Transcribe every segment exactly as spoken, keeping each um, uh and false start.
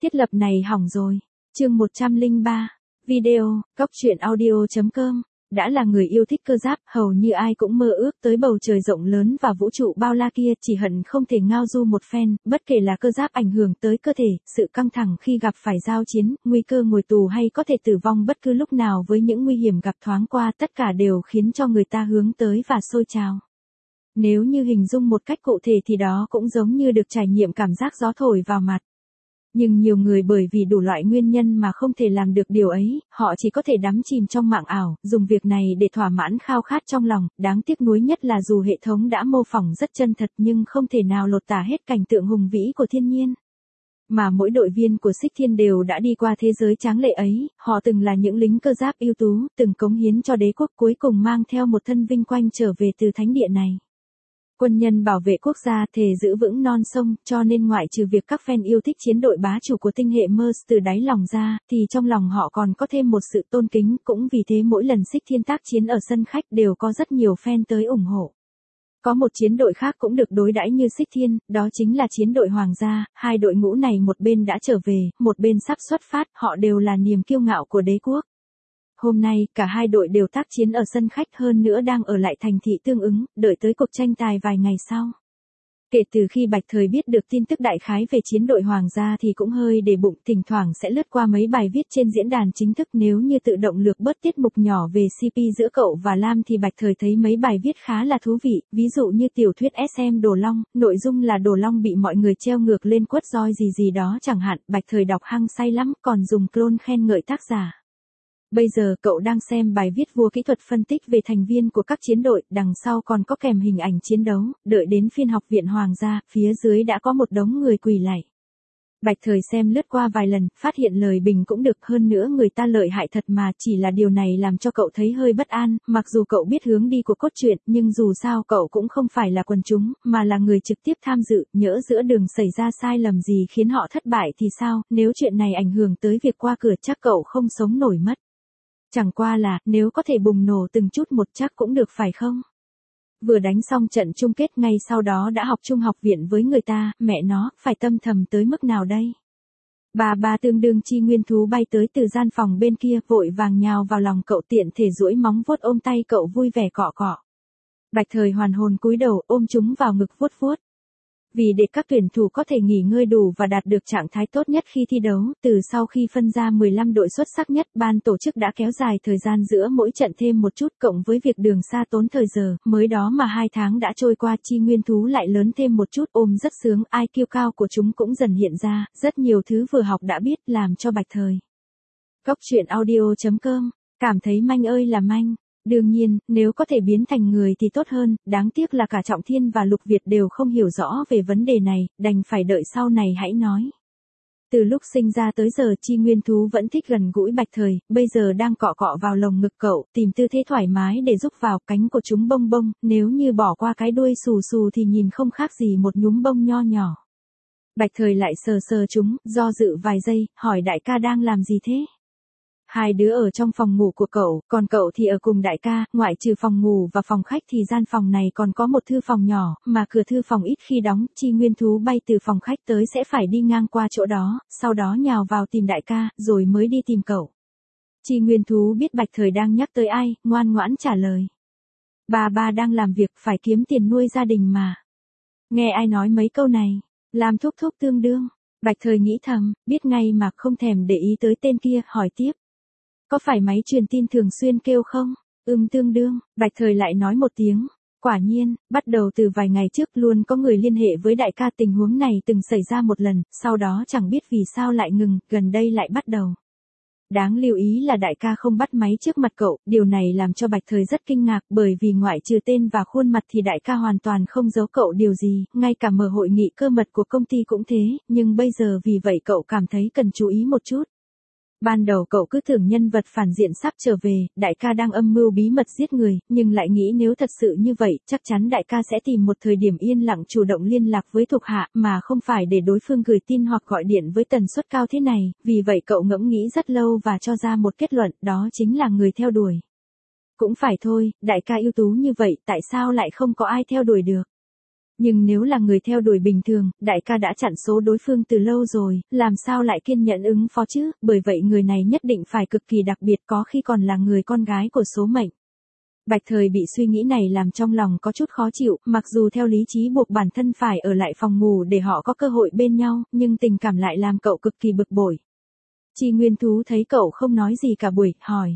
Thiết lập này hỏng rồi. Chương một trăm lẻ ba. Video, Cóc truyện audio chấm com. Đã là người yêu thích cơ giáp, hầu như ai cũng mơ ước tới bầu trời rộng lớn và vũ trụ bao la kia, chỉ hận không thể ngao du một phen, bất kể là cơ giáp ảnh hưởng tới cơ thể, sự căng thẳng khi gặp phải giao chiến, nguy cơ ngồi tù hay có thể tử vong bất cứ lúc nào với những nguy hiểm gặp thoáng qua, tất cả đều khiến cho người ta hướng tới và sôi trào. Nếu như hình dung một cách cụ thể thì đó cũng giống như được trải nghiệm cảm giác gió thổi vào mặt. Nhưng nhiều người bởi vì đủ loại nguyên nhân mà không thể làm được điều ấy, họ chỉ có thể đắm chìm trong mạng ảo, dùng việc này để thỏa mãn khao khát trong lòng. Đáng tiếc nuối nhất là dù hệ thống đã mô phỏng rất chân thật nhưng không thể nào lột tả hết cảnh tượng hùng vĩ của thiên nhiên. Mà mỗi đội viên của Xích Thiên đều đã đi qua thế giới tráng lệ ấy, họ từng là những lính cơ giáp ưu tú, từng cống hiến cho đế quốc, cuối cùng mang theo một thân vinh quang trở về từ thánh địa này. Quân nhân bảo vệ quốc gia thề giữ vững non sông, cho nên ngoại trừ việc các fan yêu thích chiến đội bá chủ của tinh hệ Mers từ đáy lòng ra, thì trong lòng họ còn có thêm một sự tôn kính, cũng vì thế mỗi lần Xích Thiên tác chiến ở sân khách đều có rất nhiều fan tới ủng hộ. Có một chiến đội khác cũng được đối đãi như Xích Thiên, đó chính là chiến đội Hoàng gia. Hai đội ngũ này một bên đã trở về, một bên sắp xuất phát, họ đều là niềm kiêu ngạo của đế quốc. Hôm nay, cả hai đội đều tác chiến ở sân khách, hơn nữa đang ở lại thành thị tương ứng, đợi tới cuộc tranh tài vài ngày sau. Kể từ khi Bạch Thời biết được tin tức đại khái về chiến đội Hoàng gia thì cũng hơi để bụng, thỉnh thoảng sẽ lướt qua mấy bài viết trên diễn đàn chính thức. Nếu như tự động lược bớt tiết mục nhỏ về xê pê giữa cậu và Lam thì Bạch Thời thấy mấy bài viết khá là thú vị, ví dụ như tiểu thuyết ét em Đồ Long, nội dung là Đồ Long bị mọi người treo ngược lên quất roi gì gì đó chẳng hạn. Bạch Thời đọc hăng say lắm, còn dùng clone khen ngợi tác giả. Bây giờ cậu đang xem bài viết vua kỹ thuật phân tích về thành viên của các chiến đội, đằng sau còn có kèm hình ảnh chiến đấu, đợi đến phiên học viện Hoàng gia, phía dưới đã có một đống người quỳ lạy. Bạch Thời xem lướt qua vài lần, phát hiện lời bình cũng được, hơn nữa người ta lợi hại thật mà, chỉ là điều này làm cho cậu thấy hơi bất an, mặc dù cậu biết hướng đi của cốt truyện, nhưng dù sao cậu cũng không phải là quần chúng, mà là người trực tiếp tham dự, nhỡ giữa đường xảy ra sai lầm gì khiến họ thất bại thì sao, nếu chuyện này ảnh hưởng tới việc qua cửa chắc cậu không sống nổi mất. Chẳng qua là, nếu có thể bùng nổ từng chút một chắc cũng được phải không? Vừa đánh xong trận chung kết ngay sau đó đã học chung học viện với người ta, mẹ nó, phải tâm thầm tới mức nào đây? Bà bà tương đương chi nguyên thú bay tới từ gian phòng bên kia, vội vàng nhào vào lòng cậu, tiện thể duỗi móng vuốt ôm tay cậu vui vẻ cọ cọ. Bạch Thời hoàn hồn cúi đầu ôm chúng vào ngực vuốt vuốt. Vì để các tuyển thủ có thể nghỉ ngơi đủ và đạt được trạng thái tốt nhất khi thi đấu, từ sau khi phân ra mười lăm đội xuất sắc nhất, ban tổ chức đã kéo dài thời gian giữa mỗi trận thêm một chút, cộng với việc đường xa tốn thời giờ, mới đó mà hai tháng đã trôi qua, chi nguyên thú lại lớn thêm một chút, ôm rất sướng, i kiu cao của chúng cũng dần hiện ra, rất nhiều thứ vừa học đã biết, làm cho Bạch Thời. Cóc truyện audio chấm com, cảm thấy manh ơi là manh. Đương nhiên, nếu có thể biến thành người thì tốt hơn, đáng tiếc là cả Trọng Thiên và Lục Việt đều không hiểu rõ về vấn đề này, đành phải đợi sau này hãy nói. Từ lúc sinh ra tới giờ chi nguyên thú vẫn thích gần gũi Bạch Thời, bây giờ đang cọ cọ vào lồng ngực cậu, tìm tư thế thoải mái để giúp vào, cánh của chúng bông bông, nếu như bỏ qua cái đuôi xù xù thì nhìn không khác gì một nhúm bông nho nhỏ. Bạch Thời lại sờ sờ chúng, do dự vài giây, hỏi đại ca đang làm gì thế? Hai đứa ở trong phòng ngủ của cậu, còn cậu thì ở cùng đại ca, ngoại trừ phòng ngủ và phòng khách thì gian phòng này còn có một thư phòng nhỏ, mà cửa thư phòng ít khi đóng, chi nguyên thú bay từ phòng khách tới sẽ phải đi ngang qua chỗ đó, sau đó nhào vào tìm đại ca, rồi mới đi tìm cậu. Chi nguyên thú biết Bạch Thời đang nhắc tới ai, ngoan ngoãn trả lời. Bà ba đang làm việc, phải kiếm tiền nuôi gia đình mà. Nghe ai nói mấy câu này, làm thúc thúc tương đương. Bạch Thời nghĩ thầm, biết ngay mà không thèm để ý tới tên kia, hỏi tiếp. Có phải máy truyền tin thường xuyên kêu không? Ừm tương đương, Bạch Thời lại nói một tiếng. Quả nhiên, bắt đầu từ vài ngày trước luôn có người liên hệ với đại ca, tình huống này từng xảy ra một lần, sau đó chẳng biết vì sao lại ngừng, gần đây lại bắt đầu. Đáng lưu ý là đại ca không bắt máy trước mặt cậu, điều này làm cho Bạch Thời rất kinh ngạc, bởi vì ngoại trừ tên và khuôn mặt thì đại ca hoàn toàn không giấu cậu điều gì, ngay cả mở hội nghị cơ mật của công ty cũng thế, nhưng bây giờ vì vậy cậu cảm thấy cần chú ý một chút. Ban đầu cậu cứ tưởng nhân vật phản diện sắp trở về, đại ca đang âm mưu bí mật giết người, nhưng lại nghĩ nếu thật sự như vậy, chắc chắn đại ca sẽ tìm một thời điểm yên lặng chủ động liên lạc với thuộc hạ, mà không phải để đối phương gửi tin hoặc gọi điện với tần suất cao thế này, vì vậy cậu ngẫm nghĩ rất lâu và cho ra một kết luận, đó chính là người theo đuổi. Cũng phải thôi, đại ca ưu tú như vậy, tại sao lại không có ai theo đuổi được? Nhưng nếu là người theo đuổi bình thường, đại ca đã chặn số đối phương từ lâu rồi, làm sao lại kiên nhẫn ứng phó chứ, bởi vậy người này nhất định phải cực kỳ đặc biệt, có khi còn là người con gái của số mệnh. Bạch Thời bị suy nghĩ này làm trong lòng có chút khó chịu, mặc dù theo lý trí buộc bản thân phải ở lại phòng ngủ để họ có cơ hội bên nhau, nhưng tình cảm lại làm cậu cực kỳ bực bội. Chi Nguyên Thú thấy cậu không nói gì cả buổi, hỏi.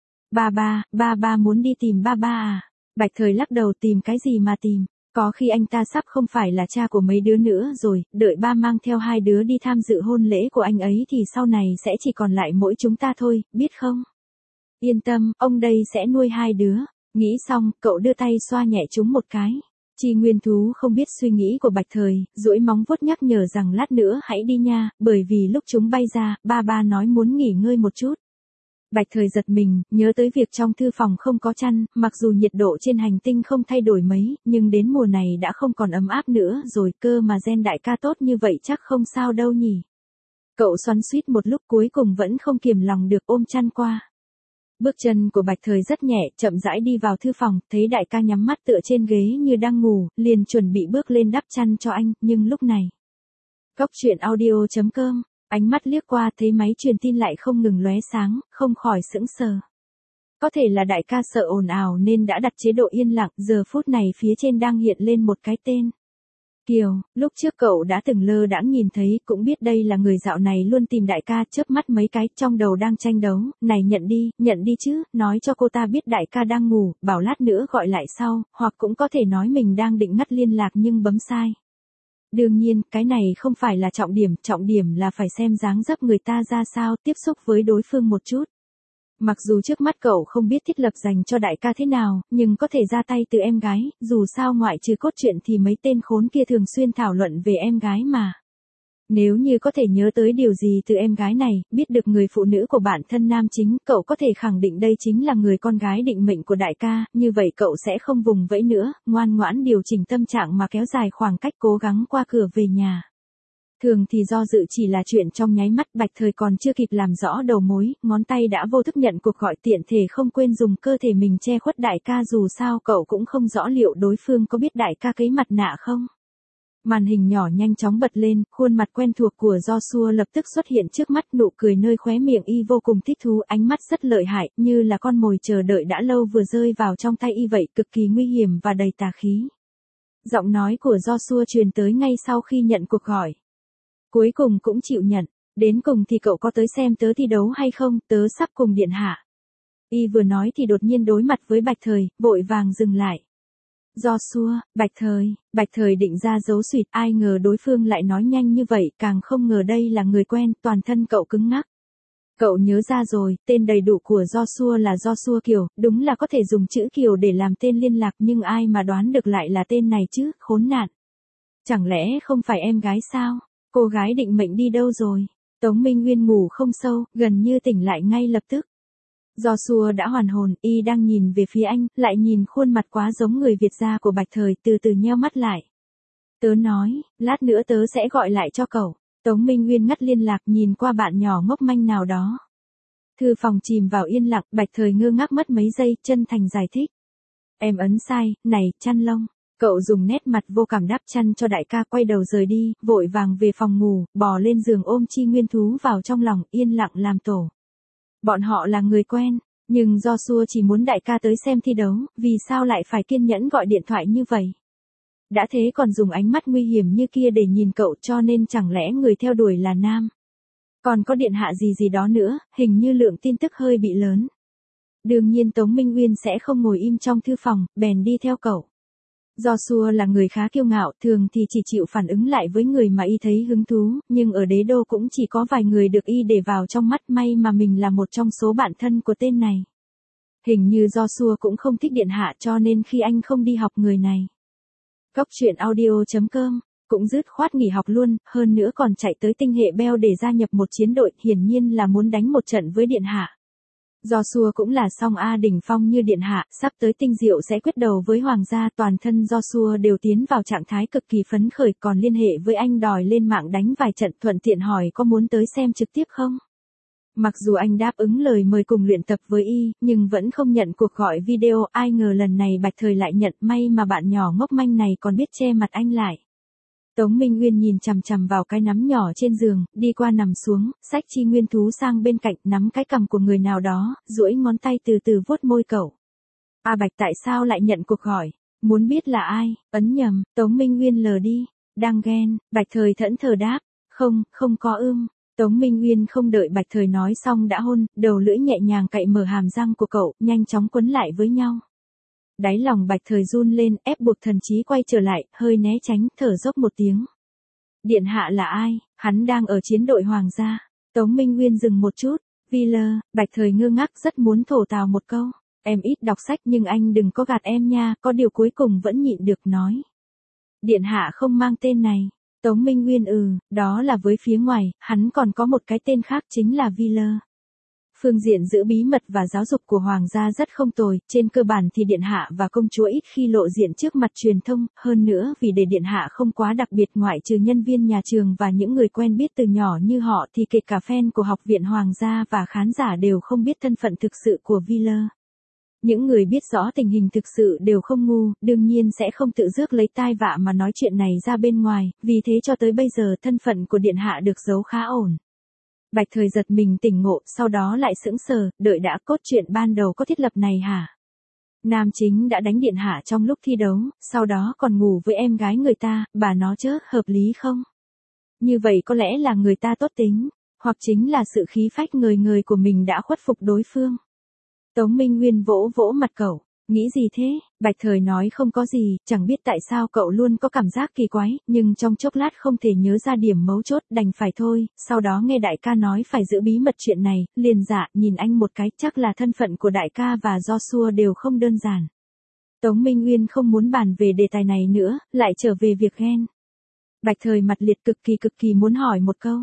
Ba ba, ba ba muốn đi tìm ba ba à? Bạch Thời lắc đầu, tìm cái gì mà tìm, có khi anh ta sắp không phải là cha của mấy đứa nữa rồi, đợi ba mang theo hai đứa đi tham dự hôn lễ của anh ấy thì sau này sẽ chỉ còn lại mỗi chúng ta thôi, biết không? Yên tâm, ông đây sẽ nuôi hai đứa. Nghĩ xong, cậu đưa tay xoa nhẹ chúng một cái. Chi Nguyên Thú không biết suy nghĩ của Bạch Thời, duỗi móng vuốt nhắc nhở rằng lát nữa hãy đi nha, bởi vì lúc chúng bay ra, ba ba nói muốn nghỉ ngơi một chút. Bạch Thời giật mình, nhớ tới việc trong thư phòng không có chăn, mặc dù nhiệt độ trên hành tinh không thay đổi mấy, nhưng đến mùa này đã không còn ấm áp nữa rồi, cơ mà gen đại ca tốt như vậy chắc không sao đâu nhỉ. Cậu xoắn xuýt một lúc cuối cùng vẫn không kiềm lòng được ôm chăn qua. Bước chân của Bạch Thời rất nhẹ, chậm rãi đi vào thư phòng, thấy đại ca nhắm mắt tựa trên ghế như đang ngủ, liền chuẩn bị bước lên đắp chăn cho anh, nhưng lúc này. Cóc truyện audio chấm com, ánh mắt liếc qua thấy máy truyền tin lại không ngừng lóe sáng, không khỏi sững sờ. Có thể là đại ca sợ ồn ào nên đã đặt chế độ yên lặng, giờ phút này phía trên đang hiện lên một cái tên. Kiều, lúc trước cậu đã từng lơ đãng nhìn thấy, cũng biết đây là người dạo này luôn tìm đại ca, chớp mắt mấy cái, trong đầu đang tranh đấu, này nhận đi, nhận đi chứ, nói cho cô ta biết đại ca đang ngủ, bảo lát nữa gọi lại sau, hoặc cũng có thể nói mình đang định ngắt liên lạc nhưng bấm sai. Đương nhiên, cái này không phải là trọng điểm, trọng điểm là phải xem dáng dấp người ta ra sao, tiếp xúc với đối phương một chút. Mặc dù trước mắt cậu không biết thiết lập dành cho đại ca thế nào, nhưng có thể ra tay từ em gái, dù sao ngoại trừ cốt truyện thì mấy tên khốn kia thường xuyên thảo luận về em gái mà. Nếu như có thể nhớ tới điều gì từ em gái này, biết được người phụ nữ của bản thân nam chính, cậu có thể khẳng định đây chính là người con gái định mệnh của đại ca, như vậy cậu sẽ không vùng vẫy nữa, ngoan ngoãn điều chỉnh tâm trạng mà kéo dài khoảng cách cố gắng qua cửa về nhà. Thường thì do dự chỉ là chuyện trong nháy mắt, Bạch Thời còn chưa kịp làm rõ đầu mối, ngón tay đã vô thức nhận cuộc gọi, tiện thể không quên dùng cơ thể mình che khuất đại ca, dù sao cậu cũng không rõ liệu đối phương có biết đại ca cấy mặt nạ không. Màn hình nhỏ nhanh chóng bật lên, khuôn mặt quen thuộc của Joshua lập tức xuất hiện trước mắt, nụ cười nơi khóe miệng y vô cùng thích thú, ánh mắt rất lợi hại, như là con mồi chờ đợi đã lâu vừa rơi vào trong tay y vậy, cực kỳ nguy hiểm và đầy tà khí. Giọng nói của Joshua truyền tới ngay sau khi nhận cuộc gọi. Cuối cùng cũng chịu nhận, đến cùng thì cậu có tới xem tớ thi đấu hay không, tớ sắp cùng điện hạ. Y vừa nói thì đột nhiên đối mặt với Bạch Thời, vội vàng dừng lại. Joshua, Bạch Thời, Bạch Thời định ra dấu xuyệt, ai ngờ đối phương lại nói nhanh như vậy, càng không ngờ đây là người quen, toàn thân cậu cứng ngắc. Cậu nhớ ra rồi, tên đầy đủ của Joshua là Joshua Kiều, đúng là có thể dùng chữ Kiều để làm tên liên lạc, nhưng ai mà đoán được lại là tên này chứ, khốn nạn. Chẳng lẽ không phải em gái sao? Cô gái định mệnh đi đâu rồi? Tống Minh Nguyên ngủ không sâu, gần như tỉnh lại ngay lập tức. Joshua đã hoàn hồn, y đang nhìn về phía anh, lại nhìn khuôn mặt quá giống người Việt gia của Bạch Thời, từ từ nheo mắt lại. Tớ nói, lát nữa tớ sẽ gọi lại cho cậu. Tống Minh Nguyên ngắt liên lạc, nhìn qua bạn nhỏ ngốc manh nào đó. Thư phòng chìm vào yên lặng, Bạch Thời ngơ ngác mất mấy giây, chân thành giải thích. Em ấn sai, này, chăn lông. Cậu dùng nét mặt vô cảm đắp chăn cho đại ca, quay đầu rời đi, vội vàng về phòng ngủ, bò lên giường ôm Chi Nguyên Thú vào trong lòng, yên lặng làm tổ. Bọn họ là người quen, nhưng Joshua chỉ muốn đại ca tới xem thi đấu, vì sao lại phải kiên nhẫn gọi điện thoại như vậy? Đã thế còn dùng ánh mắt nguy hiểm như kia để nhìn cậu, cho nên chẳng lẽ người theo đuổi là nam? Còn có điện hạ gì gì đó nữa, hình như lượng tin tức hơi bị lớn. Đương nhiên Tống Minh Nguyên sẽ không ngồi im trong thư phòng, bèn đi theo cậu. Joshua là người khá kiêu ngạo, thường thì chỉ chịu phản ứng lại với người mà y thấy hứng thú, nhưng ở đế đô cũng chỉ có vài người được y để vào trong mắt, may mà mình là một trong số bạn thân của tên này. Hình như Joshua cũng không thích điện hạ, cho nên khi anh không đi học người này. Cóc truyện audio chấm com cũng dứt khoát nghỉ học luôn, hơn nữa còn chạy tới tinh hệ Bell để gia nhập một chiến đội, hiển nhiên là muốn đánh một trận với điện hạ. Joshua cũng là song A đỉnh phong như điện hạ, sắp tới tinh diệu sẽ quyết đầu với hoàng gia, toàn thân Joshua đều tiến vào trạng thái cực kỳ phấn khởi, còn liên hệ với anh đòi lên mạng đánh vài trận, thuận tiện hỏi có muốn tới xem trực tiếp không. Mặc dù anh đáp ứng lời mời cùng luyện tập với y, nhưng vẫn không nhận cuộc gọi video, ai ngờ lần này Bạch Thời lại nhận, may mà bạn nhỏ ngốc manh này còn biết che mặt anh lại. Tống Minh Nguyên nhìn chằm chằm vào cái nắm nhỏ trên giường, đi qua nằm xuống, xách chi nguyên thú sang bên cạnh, nắm cái cằm của người nào đó, duỗi ngón tay từ từ vuốt môi cậu. A Bạch tại sao lại nhận cuộc gọi? Muốn biết là ai? Ấn nhầm, Tống Minh Nguyên lờ đi. Đang ghen, Bạch Thời thẫn thờ đáp. Không, không có ưm. Tống Minh Nguyên không đợi Bạch Thời nói xong đã hôn, đầu lưỡi nhẹ nhàng cạy mở hàm răng của cậu, nhanh chóng quấn lại với nhau. Đáy lòng Bạch Thời run lên, ép buộc thần trí quay trở lại, hơi né tránh, thở dốc một tiếng. Điện hạ là ai? Hắn đang ở chiến đội hoàng gia. Tống Minh Nguyên dừng một chút. Viller, Bạch Thời ngơ ngác rất muốn thổ tào một câu. Em ít đọc sách nhưng anh đừng có gạt em nha, có điều cuối cùng vẫn nhịn được nói. Điện hạ không mang tên này. Tống Minh Nguyên ừ, đó là với phía ngoài, hắn còn có một cái tên khác chính là Viller. Phương diện giữ bí mật và giáo dục của hoàng gia rất không tồi, trên cơ bản thì điện hạ và công chúa ít khi lộ diện trước mặt truyền thông, hơn nữa vì để điện hạ không quá đặc biệt ngoại trừ nhân viên nhà trường và những người quen biết từ nhỏ như họ thì kể cả fan của học viện hoàng gia và khán giả đều không biết thân phận thực sự của Viller. Những người biết rõ tình hình thực sự đều không ngu, đương nhiên sẽ không tự rước lấy tai vạ mà nói chuyện này ra bên ngoài, vì thế cho tới bây giờ thân phận của điện hạ được giấu khá ổn. Bạch Thời giật mình tỉnh ngộ, sau đó lại sững sờ, đợi đã, cốt truyện ban đầu có thiết lập này hả? Nam chính đã đánh điện hạ trong lúc thi đấu, sau đó còn ngủ với em gái người ta, bà nó chớ, hợp lý không? Như vậy có lẽ là người ta tốt tính, hoặc chính là sự khí phách ngời ngời của mình đã khuất phục đối phương. Tống Minh Nguyên vỗ vỗ mặt cậu, nghĩ gì thế? Bạch Thời nói không có gì, chẳng biết tại sao cậu luôn có cảm giác kỳ quái, nhưng trong chốc lát không thể nhớ ra điểm mấu chốt, đành phải thôi, sau đó nghe đại ca nói phải giữ bí mật chuyện này, liền dạ, nhìn anh một cái, chắc là thân phận của đại ca và Joshua đều không đơn giản. Tống Minh Nguyên không muốn bàn về đề tài này nữa, lại trở về việc ghen. Bạch Thời mặt liệt cực kỳ cực kỳ muốn hỏi một câu.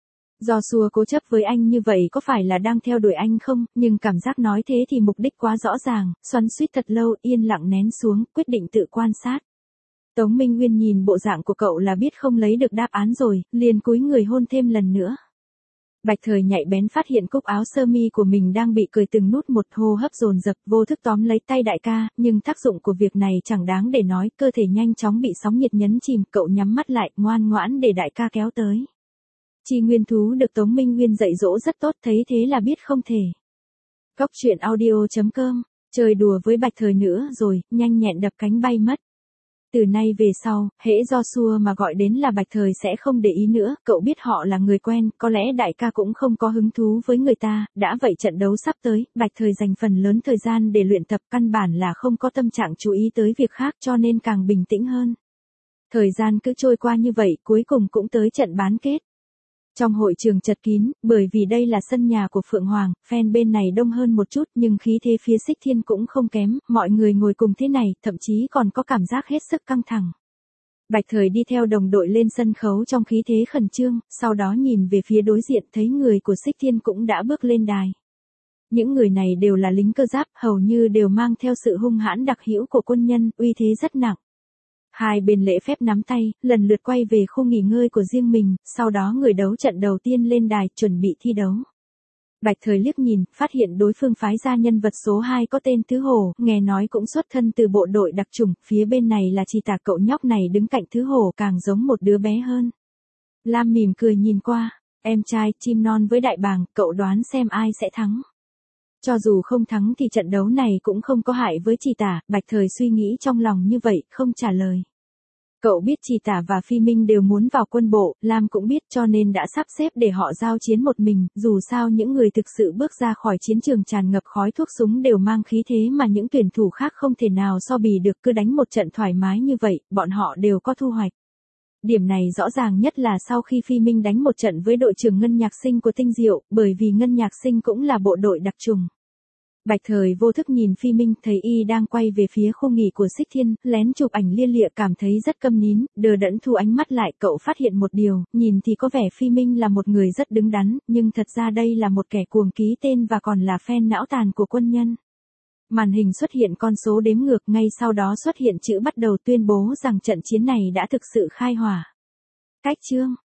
Joshua cố chấp với anh như vậy có phải là đang theo đuổi anh không, nhưng cảm giác nói thế thì mục đích quá rõ ràng, xoắn xuýt thật lâu, yên lặng nén xuống, quyết định tự quan sát. Tống Minh Nguyên nhìn bộ dạng của cậu là biết không lấy được đáp án rồi, liền cúi người hôn thêm lần nữa. Bạch Thời nhạy bén phát hiện cúc áo sơ mi của mình đang bị cởi từng nút một, hô hấp dồn dập, vô thức tóm lấy tay đại ca, nhưng tác dụng của việc này chẳng đáng để nói, cơ thể nhanh chóng bị sóng nhiệt nhấn chìm, cậu nhắm mắt lại, ngoan ngoãn để đại ca kéo tới. Chi nguyên thú được Tống Minh Nguyên dạy dỗ rất tốt, thấy thế là biết không thể. Cóc truyện audio chấm com, chơi đùa với Bạch Thời nữa rồi, nhanh nhẹn đập cánh bay mất. Từ nay về sau, hễ Joshua mà gọi đến là Bạch Thời sẽ không để ý nữa, cậu biết họ là người quen, có lẽ đại ca cũng không có hứng thú với người ta, đã vậy trận đấu sắp tới, Bạch Thời dành phần lớn thời gian để luyện tập, căn bản là không có tâm trạng chú ý tới việc khác cho nên càng bình tĩnh hơn. Thời gian cứ trôi qua như vậy, cuối cùng cũng tới trận bán kết. Trong hội trường chật kín, bởi vì đây là sân nhà của Phượng Hoàng, fan bên này đông hơn một chút nhưng khí thế phía Xích Thiên cũng không kém, mọi người ngồi cùng thế này, thậm chí còn có cảm giác hết sức căng thẳng. Bạch Thời đi theo đồng đội lên sân khấu trong khí thế khẩn trương, sau đó nhìn về phía đối diện thấy người của Xích Thiên cũng đã bước lên đài. Những người này đều là lính cơ giáp, hầu như đều mang theo sự hung hãn đặc hữu của quân nhân, uy thế rất nặng. Hai bên lễ phép nắm tay, lần lượt quay về khu nghỉ ngơi của riêng mình, sau đó người đấu trận đầu tiên lên đài, chuẩn bị thi đấu. Bạch Thời liếc nhìn, phát hiện đối phương phái ra nhân vật số hai có tên Thứ Hổ, nghe nói cũng xuất thân từ bộ đội đặc chủng, phía bên này là Chi Tà, cậu nhóc này đứng cạnh Thứ Hổ càng giống một đứa bé hơn. Lam mỉm cười nhìn qua, em trai, chim non với đại bàng, cậu đoán xem ai sẽ thắng. Cho dù không thắng thì trận đấu này cũng không có hại với Chi Tà, Bạch Thời suy nghĩ trong lòng như vậy, không trả lời. Cậu biết Chi Tà và Phi Minh đều muốn vào quân bộ, Lam cũng biết cho nên đã sắp xếp để họ giao chiến một mình, dù sao những người thực sự bước ra khỏi chiến trường tràn ngập khói thuốc súng đều mang khí thế mà những tuyển thủ khác không thể nào so bì được, cứ đánh một trận thoải mái như vậy, bọn họ đều có thu hoạch. Điểm này rõ ràng nhất là sau khi Phi Minh đánh một trận với đội trưởng Ngân Nhạc Sinh của Tinh Diệu, bởi vì Ngân Nhạc Sinh cũng là bộ đội đặc trùng. Bạch Thời vô thức nhìn Phi Minh, thấy y đang quay về phía khu nghỉ của Xích Thiên, lén chụp ảnh lia lịa, cảm thấy rất câm nín, đờ đẫn thu ánh mắt lại, cậu phát hiện một điều, nhìn thì có vẻ Phi Minh là một người rất đứng đắn, nhưng thật ra đây là một kẻ cuồng ký tên và còn là fan não tàn của quân nhân. Màn hình xuất hiện con số đếm ngược, ngay sau đó xuất hiện chữ bắt đầu tuyên bố rằng trận chiến này đã thực sự khai hỏa. Cách chương